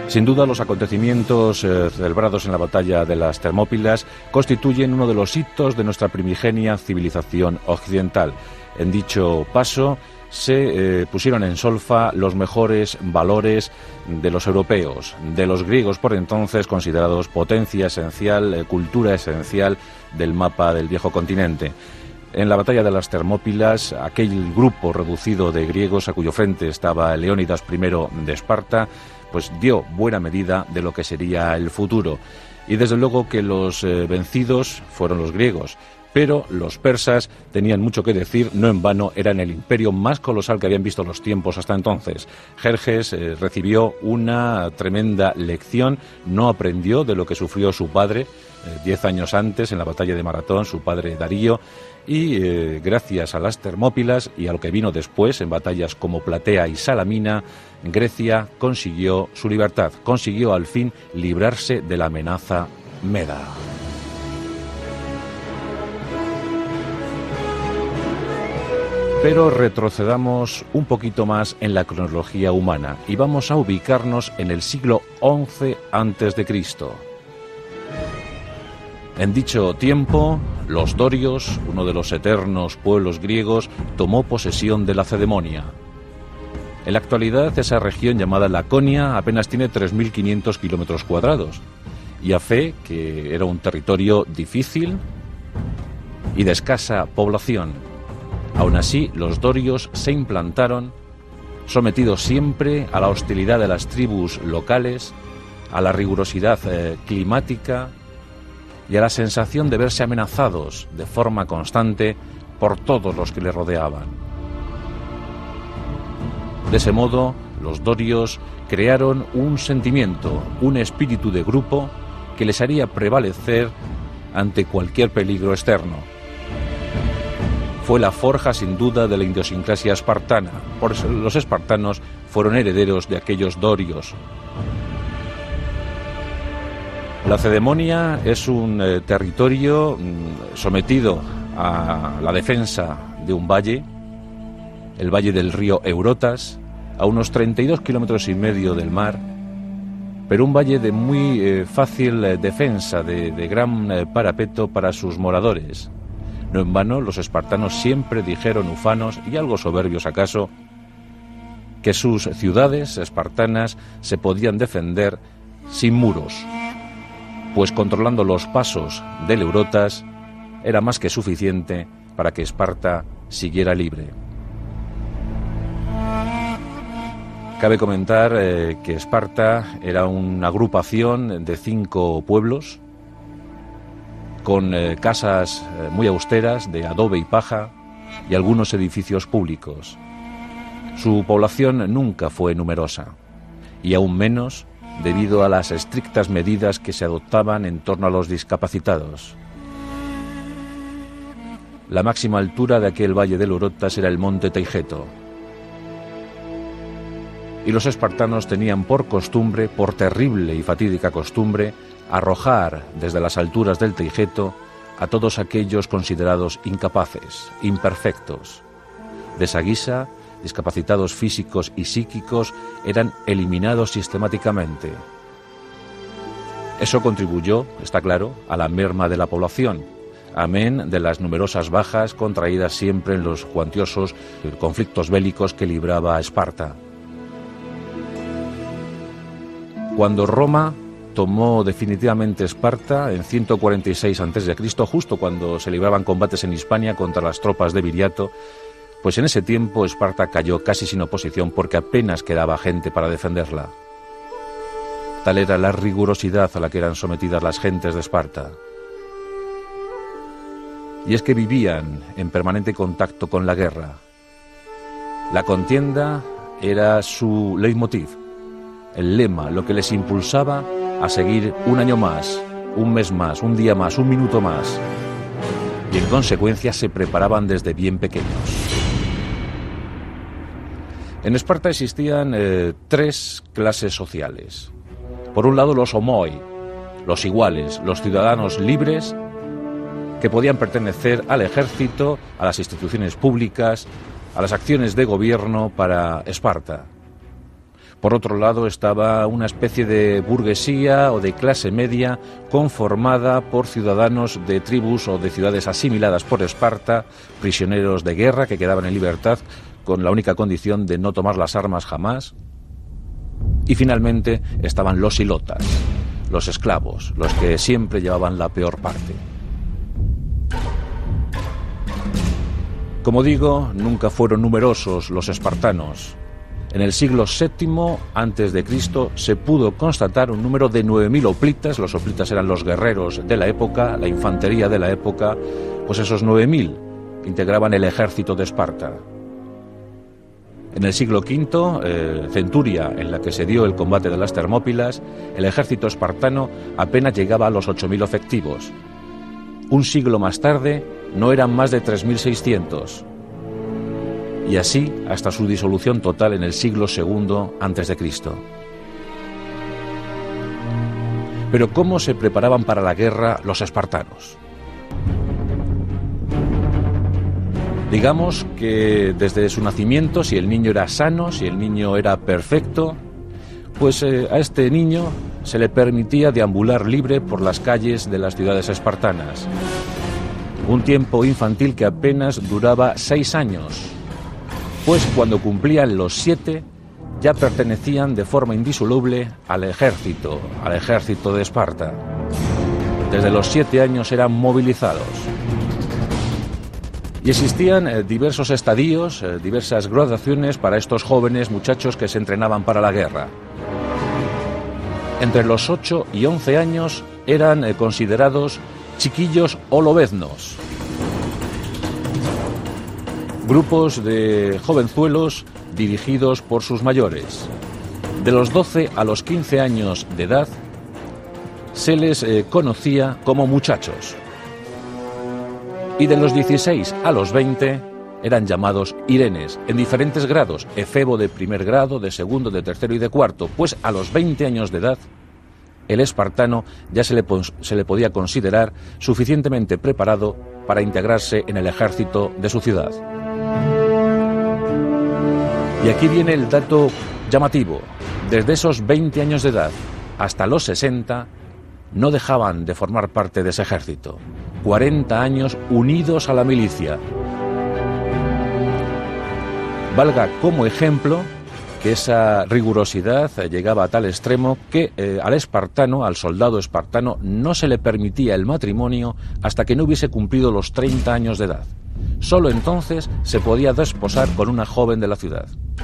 Sin duda, los acontecimientos celebrados en la batalla de las Termópilas constituyen uno de los hitos de nuestra primigenia civilización occidental. En dicho paso se pusieron en solfa los mejores valores de los europeos, de los griegos por entonces considerados potencia esencial, cultura esencial del mapa del viejo continente. En la batalla de las Termópilas, aquel grupo reducido de griegos a cuyo frente estaba Leónidas I de Esparta, pues dio buena medida de lo que sería el futuro. Y desde luego que los vencidos fueron los griegos, pero los persas tenían mucho que decir, no en vano eran el imperio más colosal que habían visto los tiempos hasta entonces. Jerjes recibió una tremenda lección, no aprendió de lo que sufrió su padre 10 años antes en la batalla de Maratón, su padre Darío, y gracias a las Termópilas y a lo que vino después en batallas como Platea y Salamina, Grecia consiguió su libertad, consiguió al fin librarse de la amenaza meda. Pero retrocedamos un poquito más en la cronología humana y vamos a ubicarnos en el siglo XI a.C. En dicho tiempo, los dorios, uno de los eternos pueblos griegos, tomó posesión de Lacedemonia. En la actualidad, esa región llamada Laconia apenas tiene 3.500 kilómetros cuadrados, y a fe que era un territorio difícil y de escasa población. Aún así, los dorios se implantaron, sometidos siempre a la hostilidad de las tribus locales, a la rigurosidad climática y a la sensación de verse amenazados de forma constante por todos los que le rodeaban. De ese modo, los dorios crearon un sentimiento, un espíritu de grupo que les haría prevalecer ante cualquier peligro externo. Fue la forja, sin duda, de la idiosincrasia espartana. Por eso los espartanos fueron herederos de aquellos dorios. Lacedemonia es un territorio sometido a la defensa de un valle, el valle del río Eurotas, a unos 32 kilómetros y medio del mar, pero un valle de muy fácil defensa, de gran parapeto para sus moradores. No en vano, los espartanos siempre dijeron, ufanos y algo soberbios acaso, que sus ciudades espartanas se podían defender sin muros, pues controlando los pasos del Eurotas era más que suficiente para que Esparta siguiera libre. Cabe comentar que Esparta era una agrupación de 5 pueblos con casas muy austeras de adobe y paja y algunos edificios públicos. Su población nunca fue numerosa, y aún menos debido a las estrictas medidas que se adoptaban en torno a los discapacitados. La máxima altura de aquel valle del Eurotas era el monte Teigeto, y los espartanos tenían por costumbre, por terrible y fatídica costumbre, arrojar desde las alturas del Teigeto a todos aquellos considerados incapaces, imperfectos. De esa guisa, discapacitados físicos y psíquicos eran eliminados sistemáticamente. Eso contribuyó, está claro, a la merma de la población, amén de las numerosas bajas contraídas siempre en los cuantiosos conflictos bélicos que libraba Esparta. Cuando Roma tomó definitivamente Esparta en 146 a.C., justo cuando se libraban combates en Hispania contra las tropas de Viriato, pues en ese tiempo Esparta cayó casi sin oposición porque apenas quedaba gente para defenderla. Tal era la rigurosidad a la que eran sometidas las gentes de Esparta. Y es que vivían en permanente contacto con la guerra. La contienda era su leitmotiv, el lema, lo que les impulsaba a seguir un año más, un mes más, un día más, un minuto más. Y en consecuencia se preparaban desde bien pequeños. En Esparta existían 3 clases sociales. Por un lado, los homoi, los iguales, los ciudadanos libres que podían pertenecer al ejército, a las instituciones públicas, a las acciones de gobierno para Esparta. Por otro lado estaba una especie de burguesía o de clase media conformada por ciudadanos de tribus o de ciudades asimiladas por Esparta, prisioneros de guerra que quedaban en libertad con la única condición de no tomar las armas jamás. Y finalmente estaban los ilotas, los esclavos, los que siempre llevaban la peor parte. Como digo, nunca fueron numerosos los espartanos. En el siglo VII a.C. se pudo constatar un número de 9.000 hoplitas. Los hoplitas eran los guerreros de la época, la infantería de la época. Pues esos 9.000 integraban el ejército de Esparta. En el siglo V, centuria en la que se dio el combate de las Termópilas, el ejército espartano apenas llegaba a los 8.000 efectivos. Un siglo más tarde no eran más de 3.600. Y así hasta su disolución total en el siglo II a.C. Pero ¿cómo se preparaban para la guerra los espartanos? Digamos que desde su nacimiento, si el niño era sano, si el niño era perfecto, pues a este niño se le permitía deambular libre por las calles de las ciudades espartanas. Un tiempo infantil que apenas duraba 6 años. Pues cuando cumplían los 7 ya pertenecían de forma indisoluble al ejército de Esparta. Desde los 7 años eran movilizados. Y existían diversos estadios, diversas graduaciones para estos jóvenes muchachos que se entrenaban para la guerra. Entre los 8 y 11 años eran considerados chiquillos o lobeznos. Grupos de jovenzuelos dirigidos por sus mayores. De los 12 a los 15 años de edad se les conocía como muchachos. Y de los 16 a los 20 eran llamados irenes, en diferentes grados, efebo de primer grado, de segundo, de tercero y de cuarto, pues a los 20 años de edad el espartano ya se le podía considerar suficientemente preparado para integrarse en el ejército de su ciudad. Y aquí viene el dato llamativo. Desde esos 20 años de edad hasta los 60 no dejaban de formar parte de ese ejército. 40 años unidos a la milicia. Valga como ejemplo que esa rigurosidad llegaba a tal extremo que al espartano, al soldado espartano, no se le permitía el matrimonio hasta que no hubiese cumplido los 30 años de edad. Solo entonces se podía desposar con una joven de la ciudad.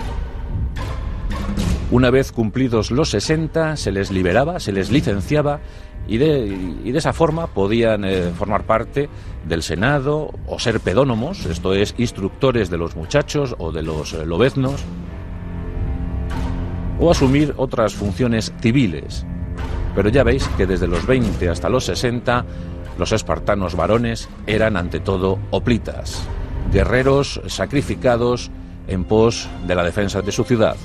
Una vez cumplidos los 60, se les liberaba, se les licenciaba y de esa forma podían formar parte del Senado o ser pedónomos, esto es, instructores de los muchachos o de los lobeznos, o asumir otras funciones civiles. Pero ya veis que desde los 20 hasta los 60, los espartanos varones eran ante todo hoplitas, guerreros sacrificados en pos de la defensa de su ciudad.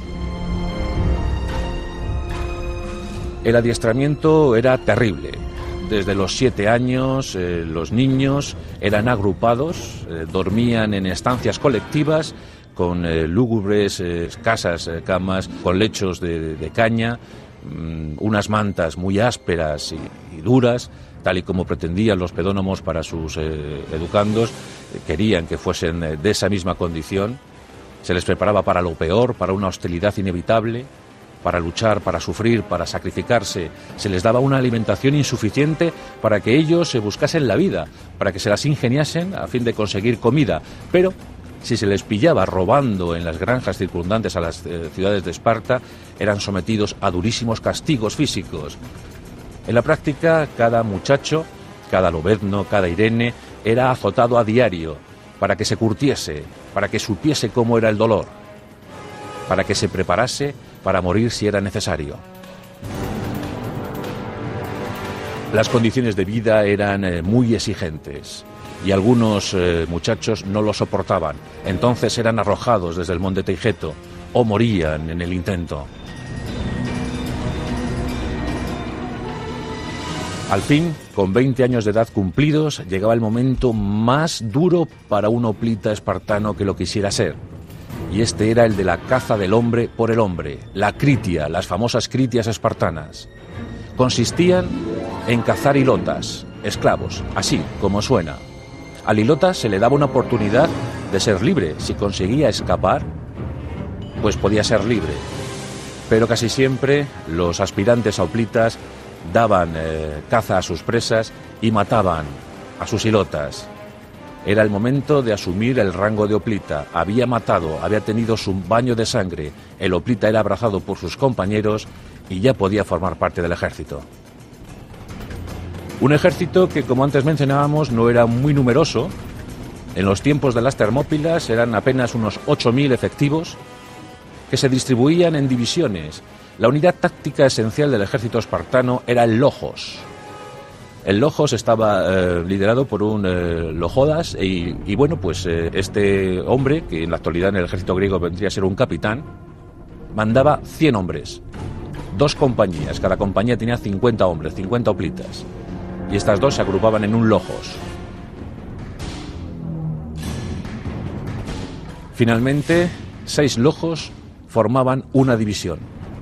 El adiestramiento era terrible. Desde los 7 años los niños eran agrupados, dormían en estancias colectivas con lúgubres casas, camas, con lechos de caña, unas mantas muy ásperas y duras, tal y como pretendían los pedónomos para sus educandos. Querían que fuesen de esa misma condición. Se les preparaba para lo peor, para una hostilidad inevitable, para luchar, para sufrir, para sacrificarse. Se les daba una alimentación insuficiente para que ellos se buscasen la vida, para que se las ingeniasen a fin de conseguir comida. Pero si se les pillaba robando en las granjas circundantes a las ciudades de Esparta, eran sometidos a durísimos castigos físicos. En la práctica, cada muchacho, cada lobezno, cada irene, era azotado a diario para que se curtiese, para que supiese cómo era el dolor, para que se preparase para morir si era necesario. Las condiciones de vida eran muy exigentes y algunos muchachos no lo soportaban. Entonces eran arrojados desde el monte Teigeto o morían en el intento. Al fin, con 20 años de edad cumplidos, llegaba el momento más duro para un hoplita espartano que lo quisiera ser. y este era el de la caza del hombre por el hombre, la critia, las famosas critias espartanas. Consistían en cazar hilotas, esclavos, así como suena. Al hilota se le daba una oportunidad de ser libre. Si conseguía escapar, pues podía ser libre. Pero casi siempre los aspirantes a hoplitas daban caza a sus presas y mataban a sus hilotas. Era el momento de asumir el rango de hoplita. Había matado, había tenido su baño de sangre. El hoplita era abrazado por sus compañeros y ya podía formar parte del ejército. Un ejército que, como antes mencionábamos, no era muy numeroso. En los tiempos de las Termópilas eran apenas unos 8.000 efectivos que se distribuían en divisiones. La unidad táctica esencial del ejército espartano era el logos. El logos estaba liderado por un logodas y bueno, pues este hombre, que en la actualidad en el ejército griego vendría a ser un capitán, mandaba 100 hombres, 2 compañías, cada compañía tenía 50 hombres, 50 hoplitas, y estas 2 se agrupaban en un logos. Finalmente, 6 logos formaban una división.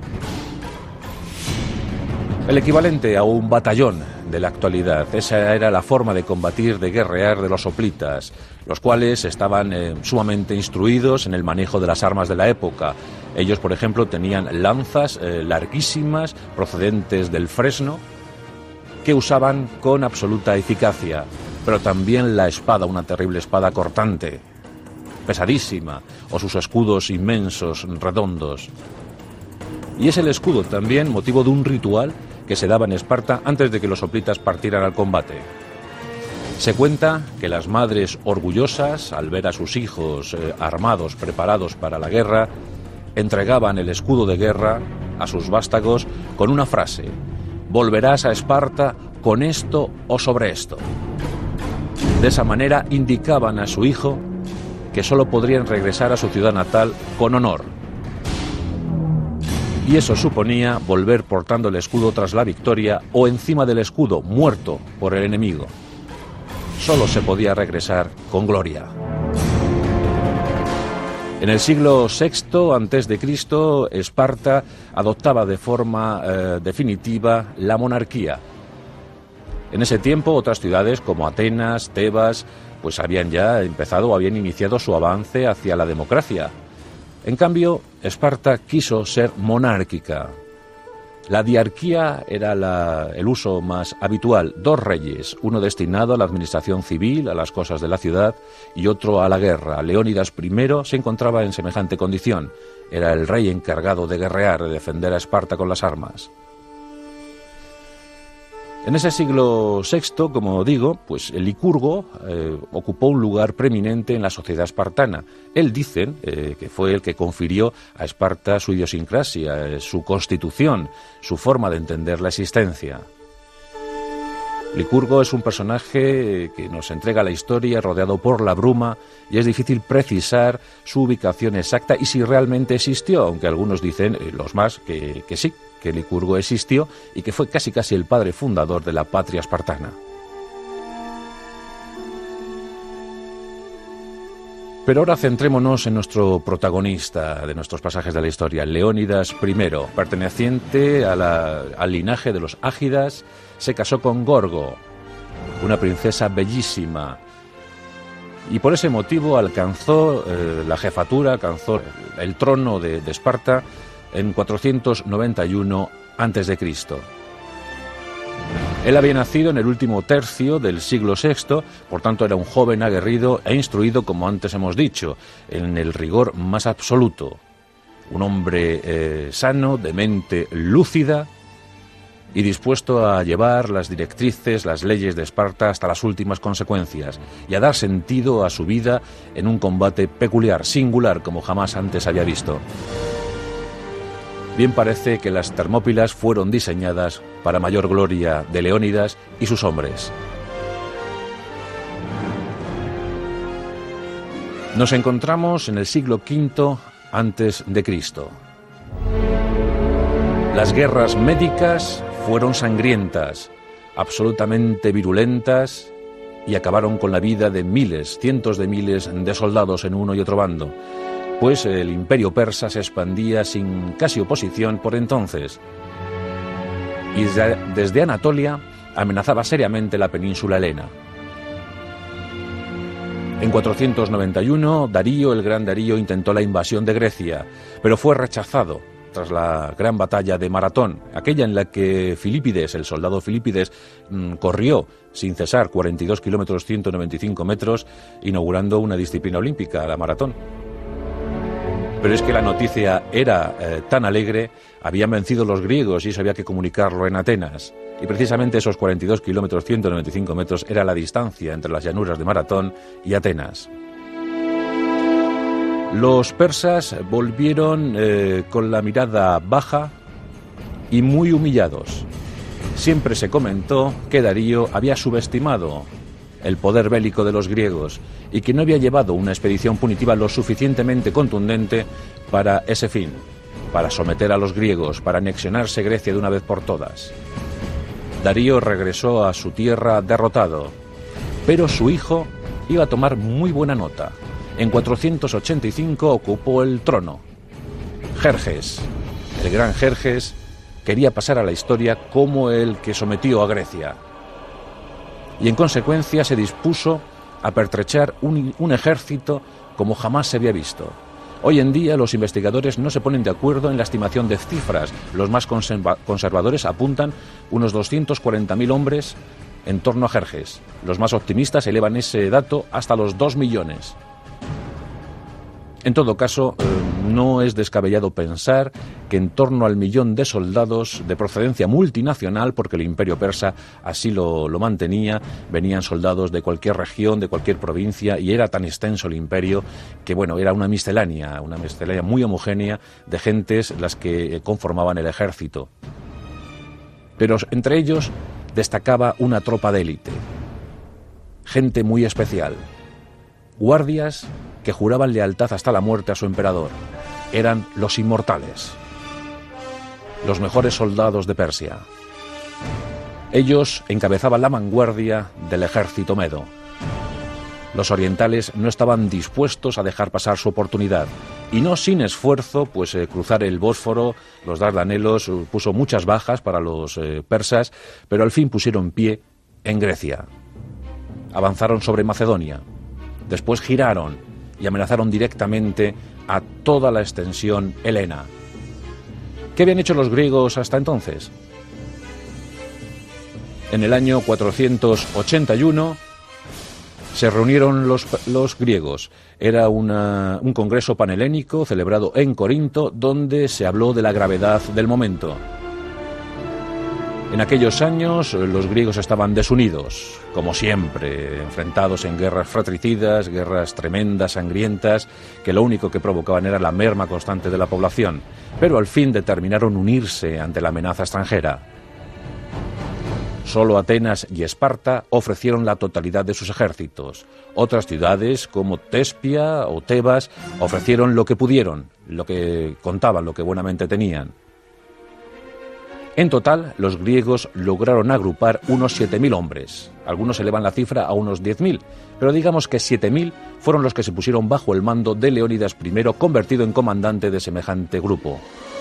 El equivalente a un batallón de la actualidad. Esa era la forma de combatir, de guerrear de los hoplitas, los cuales estaban sumamente instruidos en el manejo de las armas de la época. Ellos, por ejemplo, tenían lanzas larguísimas procedentes del fresno que usaban con absoluta eficacia, pero también la espada, una terrible espada cortante, pesadísima, o sus escudos inmensos, redondos. Y es el escudo también motivo de un ritual que se daba en Esparta antes de que los hoplitas partieran al combate. Se cuenta que las madres orgullosas, al ver a sus hijos armados, preparados para la guerra, entregaban el escudo de guerra a sus vástagos con una frase: «Volverás a Esparta con esto o sobre esto». De esa manera indicaban a su hijo que solo podrían regresar a su ciudad natal con honor. Y eso suponía volver portando el escudo tras la victoria o encima del escudo, muerto por el enemigo. Solo se podía regresar con gloria. En el siglo VI a.C., Esparta adoptaba de forma definitiva la monarquía. En ese tiempo, otras ciudades como Atenas, Tebas, pues habían ya empezado o habían iniciado su avance hacia la democracia. En cambio, Esparta quiso ser monárquica. La diarquía era el uso más habitual: 2 reyes, uno destinado a la administración civil, a las cosas de la ciudad, y otro a la guerra. Leónidas I se encontraba en semejante condición. Era el rey encargado de guerrear, de defender a Esparta con las armas. En ese siglo VI, como digo, pues el Licurgo ocupó un lugar preeminente en la sociedad espartana. Él dicen que fue el que confirió a Esparta su idiosincrasia, su constitución, su forma de entender la existencia. Licurgo es un personaje que nos entrega la historia rodeado por la bruma y es difícil precisar su ubicación exacta y si realmente existió, aunque algunos dicen, los más, que sí, que Licurgo existió y que fue casi el padre fundador de la patria espartana. Pero ahora centrémonos en nuestro protagonista de nuestros pasajes de la historia, Leónidas I, perteneciente al linaje de los Ágidas. Se casó con Gorgo, una princesa bellísima, y por ese motivo alcanzó la jefatura, alcanzó el trono de Esparta en 491 a.C. Él había nacido en el último tercio del siglo VI, por tanto era un joven aguerrido e instruido, como antes hemos dicho, en el rigor más absoluto. Un hombre sano, de mente lúcida y dispuesto a llevar las directrices, las leyes de Esparta hasta las últimas consecuencias y a dar sentido a su vida en un combate peculiar, singular, como jamás antes había visto. Bien parece que las Termópilas fueron diseñadas para mayor gloria de Leónidas y sus hombres. Nos encontramos en el siglo V a.C. Las guerras médicas fueron sangrientas, absolutamente virulentas, y acabaron con la vida de miles, cientos de miles de soldados en uno y otro bando. pues el imperio persa se expandía sin casi oposición por entonces. Y desde Anatolia amenazaba seriamente la península helena. En 491, Darío, el gran Darío, intentó la invasión de Grecia, pero fue rechazado tras la gran batalla de Maratón, aquella en la que Filipides, el soldado Filipides, corrió sin cesar 42 kilómetros 195 metros, inaugurando una disciplina olímpica, la maratón. Pero es que la noticia era tan alegre, habían vencido los griegos y eso había que comunicarlo en Atenas. Y precisamente esos 42 kilómetros 195 metros era la distancia entre las llanuras de Maratón y Atenas. Los persas volvieron con la mirada baja y muy humillados. Siempre se comentó que Darío había subestimado el poder bélico de los griegos y que no había llevado una expedición punitiva lo suficientemente contundente para ese fin, para someter a los griegos, para anexionarse Grecia de una vez por todas. Darío regresó a su tierra derrotado, pero su hijo iba a tomar muy buena nota. En 485 ocupó el trono. Jerjes, el gran Jerjes, quería pasar a la historia como el que sometió a Grecia. Y en consecuencia se dispuso a pertrechar un ejército como jamás se había visto. Hoy en día los investigadores no se ponen de acuerdo en la estimación de cifras. Los más conservadores apuntan unos 240.000 hombres en torno a Jerjes. Los más optimistas elevan ese dato hasta los 2 millones. En todo caso, no es descabellado pensar que en torno al 1.000.000 de soldados de procedencia multinacional, porque el imperio persa así lo mantenía, venían soldados de cualquier región, de cualquier provincia, y era tan extenso el imperio que, bueno, era una miscelánea muy homogénea de gentes las que conformaban el ejército. Pero entre ellos destacaba una tropa de élite, gente muy especial, guardias que juraban lealtad hasta la muerte a su emperador. Eran los inmortales, los mejores soldados de Persia. Ellos encabezaban la vanguardia del ejército medo. Los orientales no estaban dispuestos a dejar pasar su oportunidad, y no sin esfuerzo, pues cruzar el Bósforo, los Dardanelos, puso muchas bajas para los persas, pero al fin pusieron pie en Grecia. Avanzaron sobre Macedonia, después giraron y amenazaron directamente a toda la extensión helena. ¿Qué habían hecho los griegos hasta entonces? En el año 481 se reunieron los griegos. Era un congreso panhelénico celebrado en Corinto, donde se habló de la gravedad del momento. En aquellos años los griegos estaban desunidos, como siempre, enfrentados en guerras fratricidas, guerras tremendas, sangrientas, que lo único que provocaban era la merma constante de la población, pero al fin determinaron unirse ante la amenaza extranjera. Solo Atenas y Esparta ofrecieron la totalidad de sus ejércitos. Otras ciudades, como Tespia o Tebas, ofrecieron lo que pudieron, lo que contaban, lo que buenamente tenían. En total, los griegos lograron agrupar unos 7.000 hombres. Algunos elevan la cifra a unos 10.000, pero digamos que 7.000 fueron los que se pusieron bajo el mando de Leónidas I, convertido en comandante de semejante grupo.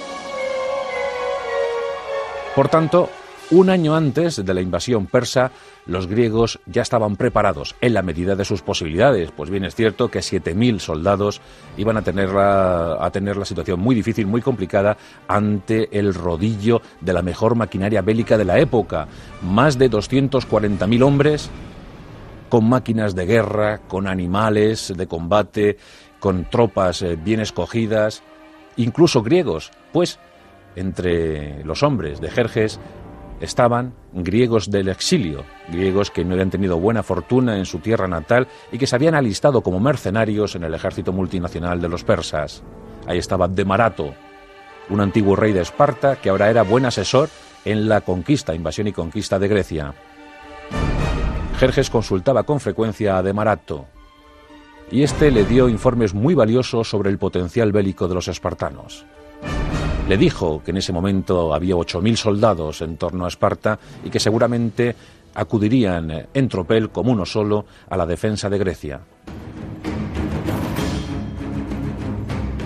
Por tanto, un año antes de la invasión persa, los griegos ya estaban preparados en la medida de sus posibilidades. Pues bien, es cierto que 7.000 soldados iban a tener la situación muy difícil, muy complicada, ante el rodillo de la mejor maquinaria bélica de la época. Más de 240.000 hombres con máquinas de guerra, con animales de combate, con tropas bien escogidas, incluso griegos, pues entre los hombres de Jerjes estaban griegos del exilio, griegos que no habían tenido buena fortuna en su tierra natal y que se habían alistado como mercenarios en el ejército multinacional de los persas. Ahí estaba Demarato, un antiguo rey de Esparta que ahora era buen asesor en la invasión y conquista de Grecia. Jerjes consultaba con frecuencia a Demarato y este le dio informes muy valiosos sobre el potencial bélico de los espartanos. Le dijo que en ese momento había 8.000 soldados en torno a Esparta y que seguramente acudirían en tropel como uno solo a la defensa de Grecia.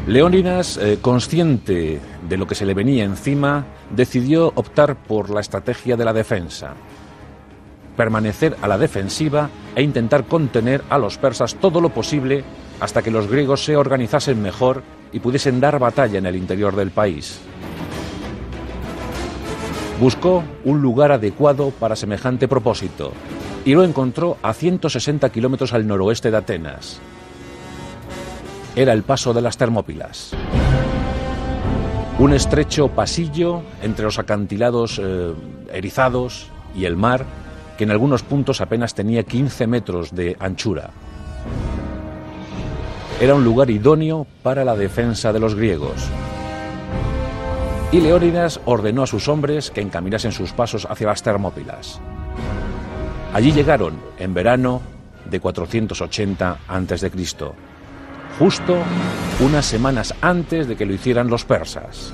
Leónidas, consciente de lo que se le venía encima, decidió optar por la estrategia de la defensa. Permanecer a la defensiva e intentar contener a los persas todo lo posible hasta que los griegos se organizasen mejor y pudiesen dar batalla en el interior del país. Buscó un lugar adecuado para semejante propósito y lo encontró a 160 kilómetros al noroeste de Atenas. Era el paso de las Termópilas. Un estrecho pasillo entre los acantilados erizados y el mar, que en algunos puntos apenas tenía 15 metros de anchura. Era un lugar idóneo para la defensa de los griegos. Y Leónidas ordenó a sus hombres que encaminasen sus pasos hacia las Termópilas. Allí llegaron en verano de 480 a.C., justo unas semanas antes de que lo hicieran los persas.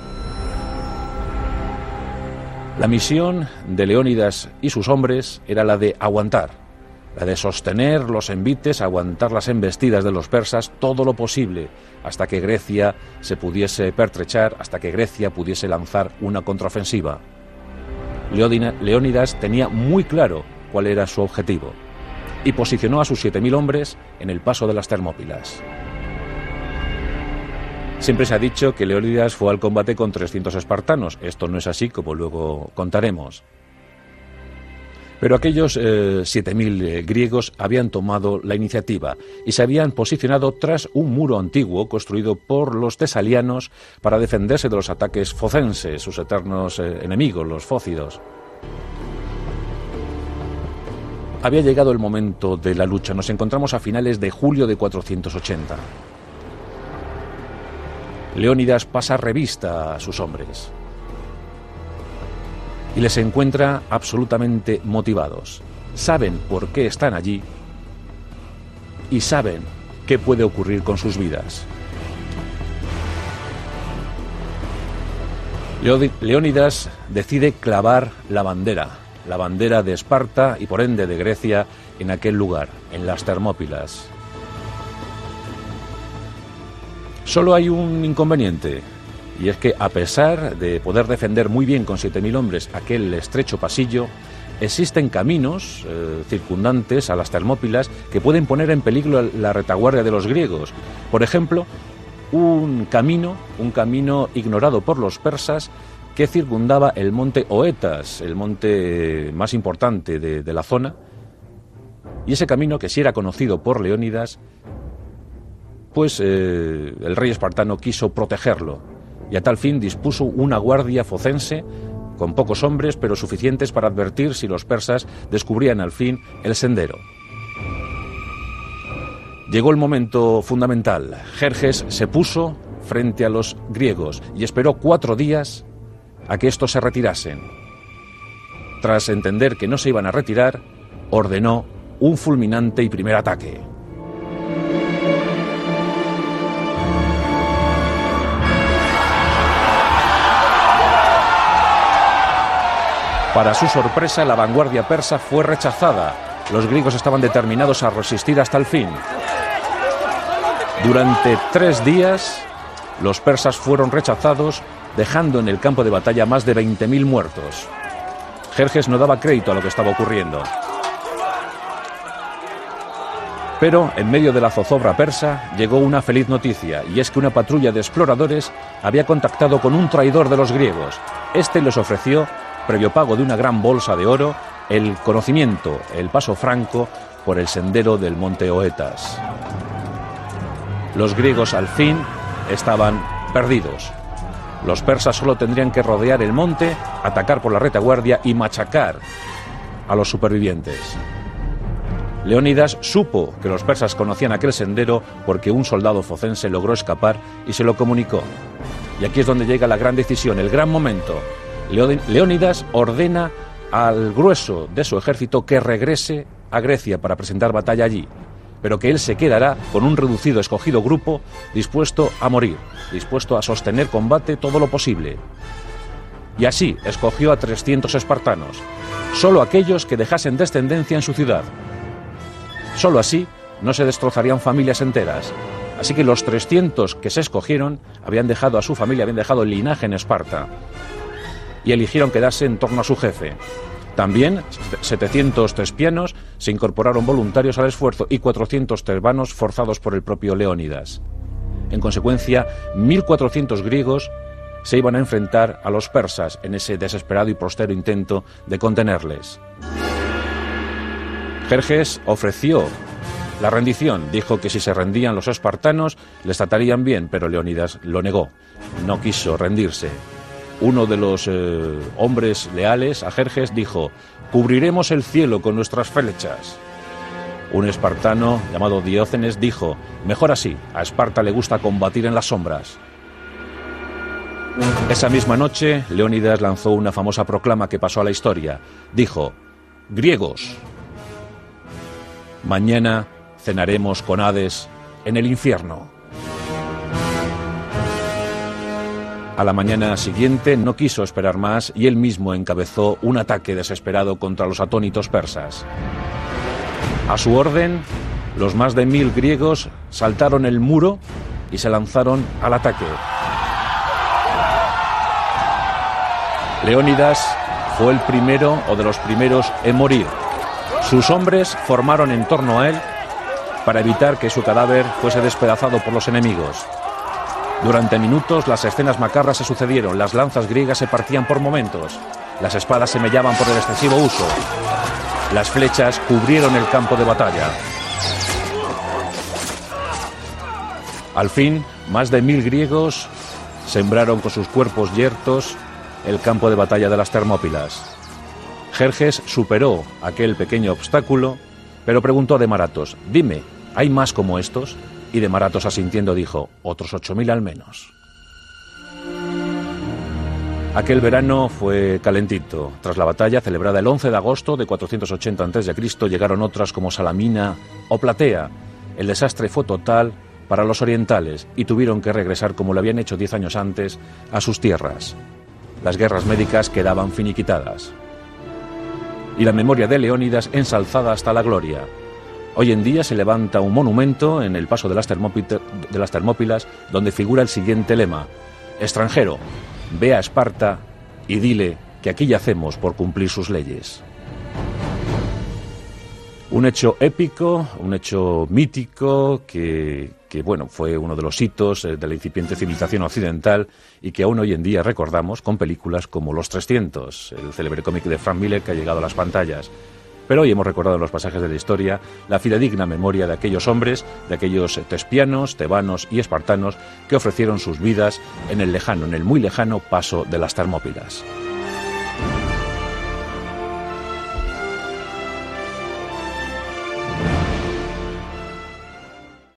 La misión de Leónidas y sus hombres era la de aguantar, la de sostener los envites, aguantar las embestidas de los persas todo lo posible, hasta que Grecia se pudiese pertrechar, hasta que Grecia pudiese lanzar una contraofensiva. Leónidas tenía muy claro cuál era su objetivo y posicionó a sus 7.000 hombres en el paso de las Termópilas. Siempre se ha dicho que Leónidas fue al combate con 300 espartanos. Esto no es así, como luego contaremos. Pero aquellos 7.000 griegos habían tomado la iniciativa y se habían posicionado tras un muro antiguo construido por los tesalianos para defenderse de los ataques focenses, sus eternos enemigos, los fócidos. Había llegado el momento de la lucha. Nos encontramos a finales de julio de 480. Leónidas pasa revista a sus hombres y les encuentra absolutamente motivados. Saben por qué están allí y saben qué puede ocurrir con sus vidas. Leónidas decide clavar la bandera de Esparta y por ende de Grecia en aquel lugar, en las Termópilas. Solo hay un inconveniente, y es que a pesar de poder defender muy bien con 7.000 hombres aquel estrecho pasillo, existen caminos circundantes a las Termópilas que pueden poner en peligro la retaguardia de los griegos. Por ejemplo, un camino ignorado por los persas que circundaba el monte Oetas, el monte más importante de la zona, y ese camino, que sí era conocido por Leónidas, pues el rey espartano quiso protegerlo y a tal fin dispuso una guardia focense con pocos hombres pero suficientes para advertir si los persas descubrían al fin el sendero. Llegó el momento fundamental. Jerjes se puso frente a los griegos y esperó 4 días a que estos se retirasen. Tras entender que no se iban a retirar, ordenó un fulminante y primer ataque. Para su sorpresa, la vanguardia persa fue rechazada. Los griegos estaban determinados a resistir hasta el fin. Durante 3 días, los persas fueron rechazados, dejando en el campo de batalla más de 20.000 muertos. Jerjes no daba crédito a lo que estaba ocurriendo. Pero, en medio de la zozobra persa, llegó una feliz noticia, y es que una patrulla de exploradores había contactado con un traidor de los griegos. Este les ofreció, previo pago de una gran bolsa de oro, el conocimiento, el paso franco por el sendero del monte Oetas. Los griegos al fin estaban perdidos. Los persas solo tendrían que rodear el monte, atacar por la retaguardia y machacar a los supervivientes. Leónidas supo que los persas conocían aquel sendero porque un soldado focense logró escapar y se lo comunicó. Y aquí es donde llega la gran decisión, el gran momento. Leónidas ordena al grueso de su ejército que regrese a Grecia para presentar batalla allí, pero que él se quedará con un reducido, escogido grupo dispuesto a morir, dispuesto a sostener combate todo lo posible. Y así escogió a 300 espartanos, solo aquellos que dejasen descendencia en su ciudad. Solo así no se destrozarían familias enteras. Así que los 300 que se escogieron habían dejado a su familia, habían dejado el linaje en Esparta y eligieron quedarse en torno a su jefe. También 700 tespianos se incorporaron voluntarios al esfuerzo y 400 tebanos forzados por el propio Leónidas. En consecuencia, 1.400 griegos se iban a enfrentar a los persas en ese desesperado y prostero intento de contenerles. Jerjes ofreció la rendición, dijo que si se rendían los espartanos les tratarían bien, pero Leónidas lo negó, no quiso rendirse. Uno de los hombres leales a Jerjes dijo: «Cubriremos el cielo con nuestras flechas». Un espartano llamado Diócenes dijo: «Mejor así, a Esparta le gusta combatir en las sombras». Esa misma noche, Leónidas lanzó una famosa proclama que pasó a la historia. Dijo: «Griegos, mañana cenaremos con Hades en el infierno». A la mañana siguiente no quiso esperar más y él mismo encabezó un ataque desesperado contra los atónitos persas. A su orden, los más de 1.000 griegos saltaron el muro y se lanzaron al ataque. Leónidas fue el primero o de los primeros en morir. Sus hombres formaron en torno a él para evitar que su cadáver fuese despedazado por los enemigos. Durante minutos las escenas macabras se sucedieron, las lanzas griegas se partían por momentos, las espadas se mellaban por el excesivo uso, las flechas cubrieron el campo de batalla. Al fin, más de 1.000 griegos sembraron con sus cuerpos yertos el campo de batalla de las Termópilas. Jerjes superó aquel pequeño obstáculo, pero preguntó a Demaratos: «Dime, ¿hay más como estos?». Y Demaratos, asintiendo, dijo: «Otros 8.000 al menos». Aquel verano fue calentito. Tras la batalla, celebrada el 11 de agosto de 480 a.C., llegaron otras como Salamina o Platea. El desastre fue total para los orientales y tuvieron que regresar, como lo habían hecho 10 años antes, a sus tierras. Las guerras médicas quedaban finiquitadas. Y la memoria de Leónidas ensalzada hasta la gloria. Hoy en día se levanta un monumento en el paso de las Termópilas donde figura el siguiente lema: «Extranjero, ve a Esparta y dile que aquí yacemos por cumplir sus leyes». Un hecho épico, un hecho mítico que bueno, fue uno de los hitos de la incipiente civilización occidental y que aún hoy en día recordamos con películas como Los 300, el célebre cómic de Frank Miller que ha llegado a las pantallas. Pero hoy hemos recordado en los pasajes de la historia la fidedigna memoria de aquellos hombres, de aquellos tespianos, tebanos y espartanos que ofrecieron sus vidas en el lejano, en el muy lejano paso de las Termópilas.